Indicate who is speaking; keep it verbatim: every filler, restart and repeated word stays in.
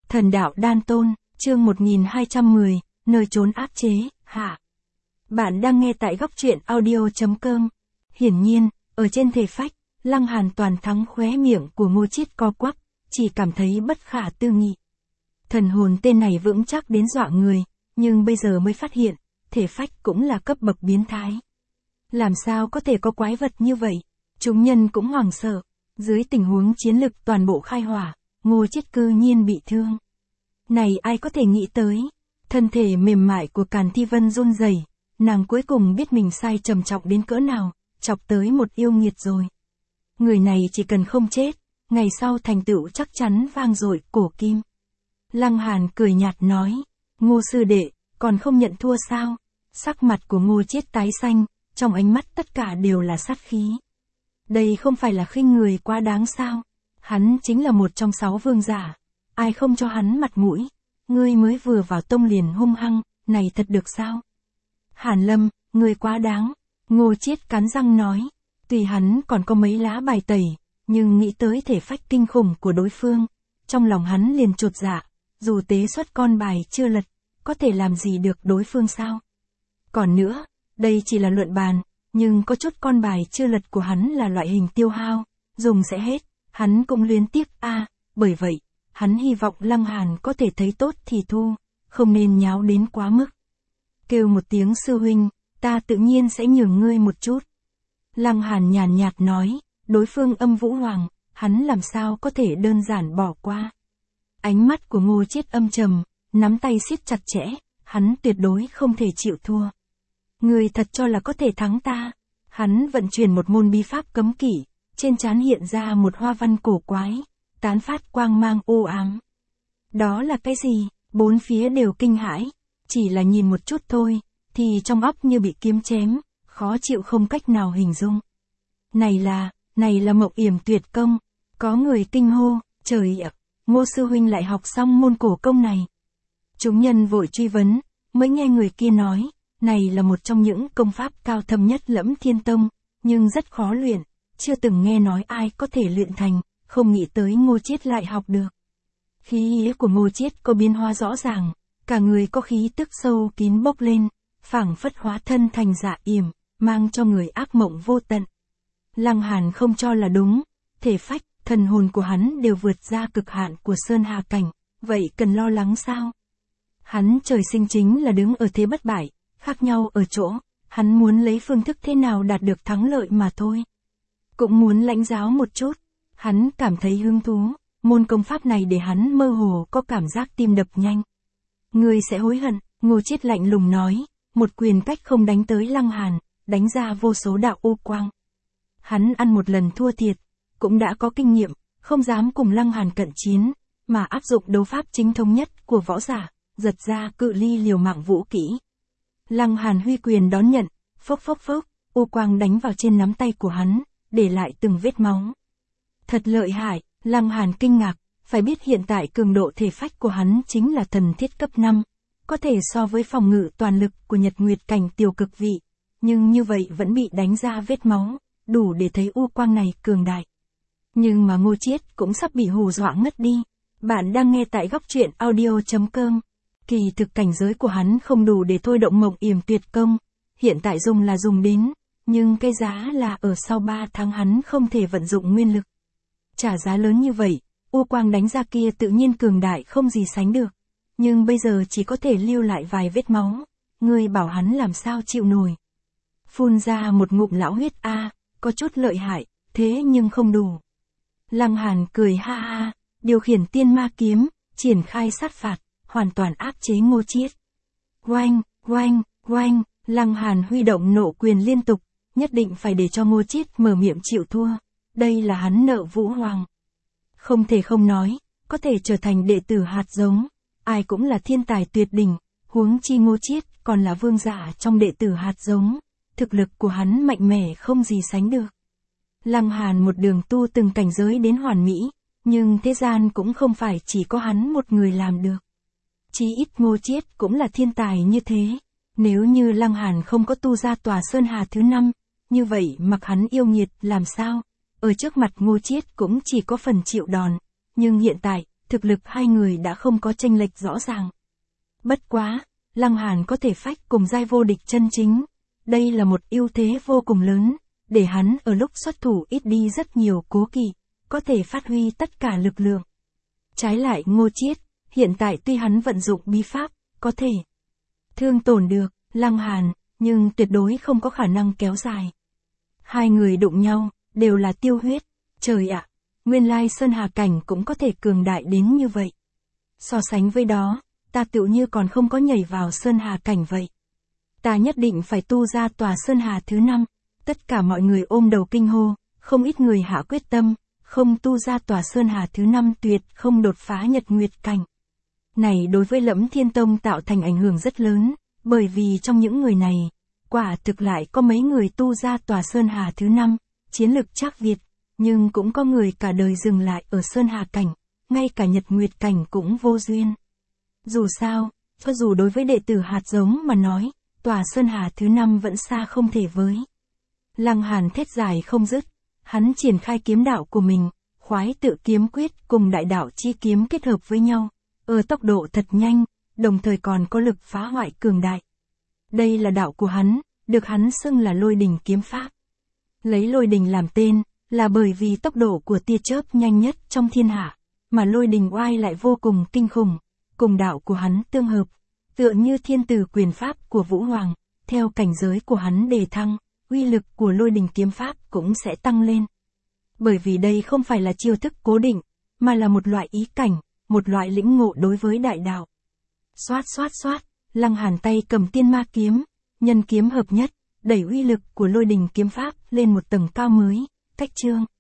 Speaker 1: Thần đạo đan tôn, chương một nghìn hai trăm mười, nơi trốn áp chế, hạ. Bạn đang nghe tại góc truyện audio.com. Hiển nhiên, ở trên thể phách, Lăng Hàn toàn thắng khóe miệng của Ngô Chiết co quắp, chỉ cảm thấy bất khả tư nghị. Thần hồn tên này vững chắc đến dọa người, nhưng bây giờ mới phát hiện, thể phách cũng là cấp bậc biến thái. Làm sao có thể có quái vật như vậy? Chúng nhân cũng hoảng sợ, dưới tình huống chiến lực toàn bộ khai hỏa, Ngô Chiết cư nhiên bị thương. Này ai có thể nghĩ tới, thân thể mềm mại của Càn Thi Vân run rẩy, nàng cuối cùng biết mình sai trầm trọng đến cỡ nào, chọc tới một yêu nghiệt rồi. Người này chỉ cần không chết, ngày sau thành tựu chắc chắn vang dội cổ kim. Lăng Hàn cười nhạt nói, Ngô sư đệ, còn không nhận thua sao? Sắc mặt của Ngô Chiết tái xanh, trong ánh mắt tất cả đều là sát khí. Đây không phải là khinh người quá đáng sao? Hắn chính là một trong sáu vương giả. Ai không cho hắn mặt mũi? Ngươi mới vừa vào tông liền hung hăng, này thật được sao? Hàn Lâm, ngươi quá đáng. Ngô Chiết cắn răng nói. Tuy hắn còn có mấy lá bài tẩy, nhưng nghĩ tới thể phách kinh khủng của đối phương. Trong lòng hắn liền chột dạ, dù tế xuất con bài chưa lật, có thể làm gì được đối phương sao? Còn nữa, đây chỉ là luận bàn, nhưng có chút con bài chưa lật của hắn là loại hình tiêu hao, dùng sẽ hết, hắn cũng luyến tiếc a, à, bởi vậy, hắn hy vọng Lăng Hàn có thể thấy tốt thì thu, không nên nháo đến quá mức. Kêu một tiếng sư huynh, ta tự nhiên sẽ nhường ngươi một chút. Lăng Hàn nhàn nhạt nói, đối phương âm vũ hoàng, hắn làm sao có thể đơn giản bỏ qua. Ánh mắt của Ngô Chiết âm trầm, nắm tay siết chặt chẽ, hắn tuyệt đối không thể chịu thua. Ngươi thật cho là có thể thắng ta. Hắn vận chuyển một môn bí pháp cấm kỵ, trên trán hiện ra một hoa văn cổ quái, tán phát quang mang u ám. Đó là cái gì? Bốn phía đều kinh hãi, chỉ là nhìn một chút thôi, thì trong óc như bị kiếm chém, khó chịu không cách nào hình dung. Này là, này là Mộng Yểm Tuyệt Công, có người kinh hô, trời ạ, Ngô sư huynh lại học xong môn cổ công này. Chúng nhân vội truy vấn, mới nghe người kia nói, này là một trong những công pháp cao thâm nhất Lẫm Thiên Tông, nhưng rất khó luyện, chưa từng nghe nói ai có thể luyện thành, không nghĩ tới Ngô Chiết lại học được. Khí ý của Ngô Chiết có biến hóa rõ ràng, cả người có khí tức sâu kín bốc lên, phảng phất hóa thân thành Dạ Yểm, mang cho người ác mộng vô tận. Lăng Hàn không cho là đúng, thể phách, thần hồn của hắn đều vượt ra cực hạn của Sơn Hà cảnh, vậy cần lo lắng sao? Hắn trời sinh chính là đứng ở thế bất bại, khác nhau ở chỗ, hắn muốn lấy phương thức thế nào đạt được thắng lợi mà thôi. Cũng muốn lãnh giáo một chút, hắn cảm thấy hứng thú, môn công pháp này để hắn mơ hồ có cảm giác tim đập nhanh. Ngươi sẽ hối hận, Ngô Chiết lạnh lùng nói, một quyền cách không đánh tới Lăng Hàn, đánh ra vô số đạo u quang. Hắn ăn một lần thua thiệt, cũng đã có kinh nghiệm, không dám cùng Lăng Hàn cận chiến, mà áp dụng đấu pháp chính thống nhất của võ giả, giật ra cự ly liều mạng vũ kỹ. Lăng Hàn huy quyền đón nhận, phốc phốc phốc, u quang đánh vào trên nắm tay của hắn, để lại từng vết máu. Thật lợi hại, Lăng Hàn kinh ngạc, phải biết hiện tại cường độ thể phách của hắn chính là thần thiết cấp năm, có thể so với phòng ngự toàn lực của Nhật Nguyệt cảnh tiểu cực vị, nhưng như vậy vẫn bị đánh ra vết máu, đủ để thấy u quang này cường đại. Nhưng mà Ngô Chiết cũng sắp bị hù dọa ngất đi. Bạn đang nghe tại góc truyện audio.com. Kỳ thực cảnh giới của hắn không đủ để thôi động Mộng Yểm Tuyệt Công, hiện tại dùng là dùng đến, nhưng cái giá là ở sau ba tháng hắn không thể vận dụng nguyên lực. Trả giá lớn như vậy, u quang đánh ra kia tự nhiên cường đại không gì sánh được, nhưng bây giờ chỉ có thể lưu lại vài vết máu, ngươi bảo hắn làm sao chịu nổi. Phun ra một ngụm lão huyết a, à, có chút lợi hại, thế nhưng không đủ. Lăng Hàn cười ha ha, điều khiển tiên ma kiếm, triển khai sát phạt, hoàn toàn áp chế Ngô Chiết. Oanh, oanh, oanh, Lăng Hàn huy động nộ quyền liên tục, nhất định phải để cho Ngô Chiết mở miệng chịu thua, đây là hắn nợ Vũ Hoàng. Không thể không nói, có thể trở thành đệ tử hạt giống, ai cũng là thiên tài tuyệt đỉnh, huống chi Ngô Chiết còn là vương giả trong đệ tử hạt giống, thực lực của hắn mạnh mẽ không gì sánh được. Lăng Hàn một đường tu từng cảnh giới đến hoàn mỹ, nhưng thế gian cũng không phải chỉ có hắn một người làm được. Chí ít Ngô Chiết cũng là thiên tài như thế, nếu như Lăng Hàn không có tu ra tòa Sơn Hà thứ năm, như vậy mặc hắn yêu nghiệt làm sao, ở trước mặt Ngô Chiết cũng chỉ có phần chịu đòn, nhưng hiện tại, thực lực hai người đã không có chênh lệch rõ ràng. Bất quá, Lăng Hàn có thể phách cùng giai vô địch chân chính. Đây là một ưu thế vô cùng lớn, để hắn ở lúc xuất thủ ít đi rất nhiều cố kỵ, có thể phát huy tất cả lực lượng. Trái lại Ngô Chiết, hiện tại tuy hắn vận dụng bí pháp, có thể thương tổn được Lăng Hàn, nhưng tuyệt đối không có khả năng kéo dài. Hai người đụng nhau, đều là tiêu huyết. Trời ạ, nguyên lai Sơn Hà cảnh cũng có thể cường đại đến như vậy. So sánh với đó, ta tựu như còn không có nhảy vào Sơn Hà cảnh vậy. Ta nhất định phải tu ra tòa Sơn Hà thứ năm. Tất cả mọi người ôm đầu kinh hô, không ít người hạ quyết tâm, không tu ra tòa Sơn Hà thứ năm tuyệt không đột phá Nhật Nguyệt cảnh. Này đối với Lẫm Thiên Tông tạo thành ảnh hưởng rất lớn, bởi vì trong những người này, quả thực lại có mấy người tu ra tòa Sơn Hà thứ năm, chiến lực trác Việt, nhưng cũng có người cả đời dừng lại ở Sơn Hà cảnh, ngay cả Nhật Nguyệt cảnh cũng vô duyên. Dù sao, cho dù đối với đệ tử hạt giống mà nói, tòa Sơn Hà thứ năm vẫn xa không thể với. Lăng Hàn thét dài không dứt, hắn triển khai kiếm đạo của mình, khoái tự kiếm quyết cùng đại đạo chi kiếm kết hợp với nhau, ở tốc độ thật nhanh, đồng thời còn có lực phá hoại cường đại. Đây là đạo của hắn, được hắn xưng là lôi đình kiếm pháp. Lấy lôi đình làm tên, là bởi vì tốc độ của tia chớp nhanh nhất trong thiên hạ, mà lôi đình oai lại vô cùng kinh khủng, cùng đạo của hắn tương hợp, tựa như thiên tử quyền pháp của Vũ Hoàng, theo cảnh giới của hắn đề thăng, uy lực của lôi đình kiếm pháp cũng sẽ tăng lên. Bởi vì đây không phải là chiêu thức cố định, mà là một loại ý cảnh, một loại lĩnh ngộ đối với đại đạo. Xoát xoát xoát, Lăng Hàn tay cầm tiên ma kiếm, nhân kiếm hợp nhất, đẩy uy lực của lôi đình kiếm pháp lên một tầng cao mới, cách chương.